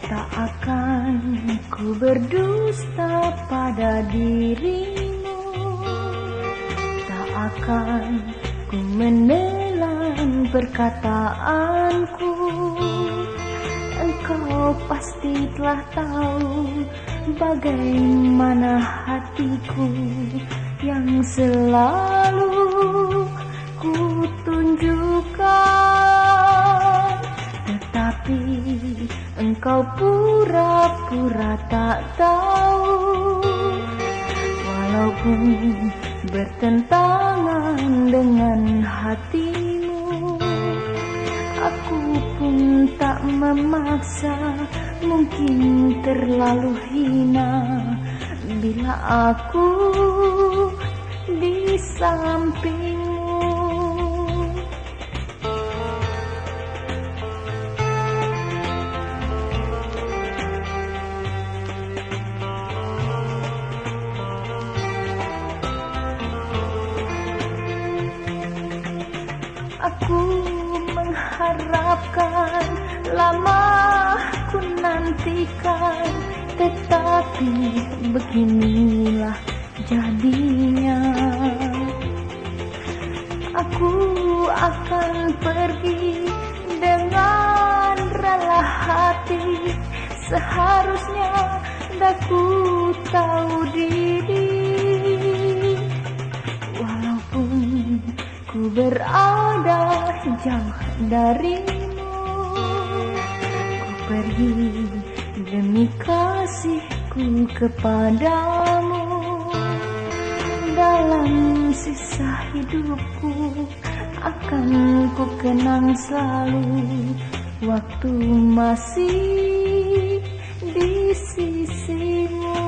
Tak akan ku berdusta pada dirimu, tak akan ku menelan perkataanku. Engkau pasti telah tahu bagaimana hatiku yang selalu ku tunjukkan. Tetapi engkau pura-pura tak tahu, walaupun bertentangan dengan hatimu. Aku pun tak memaksa, mungkin terlalu hina bila aku di sampingmu. Aku mengharapkan, lama ku nantikan, tetapi beginilah jadinya. Aku akan pergi dengan rela hati, seharusnya daku tahu diri. Walaupun ku berada jauh darimu, ku pergi demi kasihku kepadamu. Dalam sisa hidupku akan ku kenang selalu waktu masih di sisimu.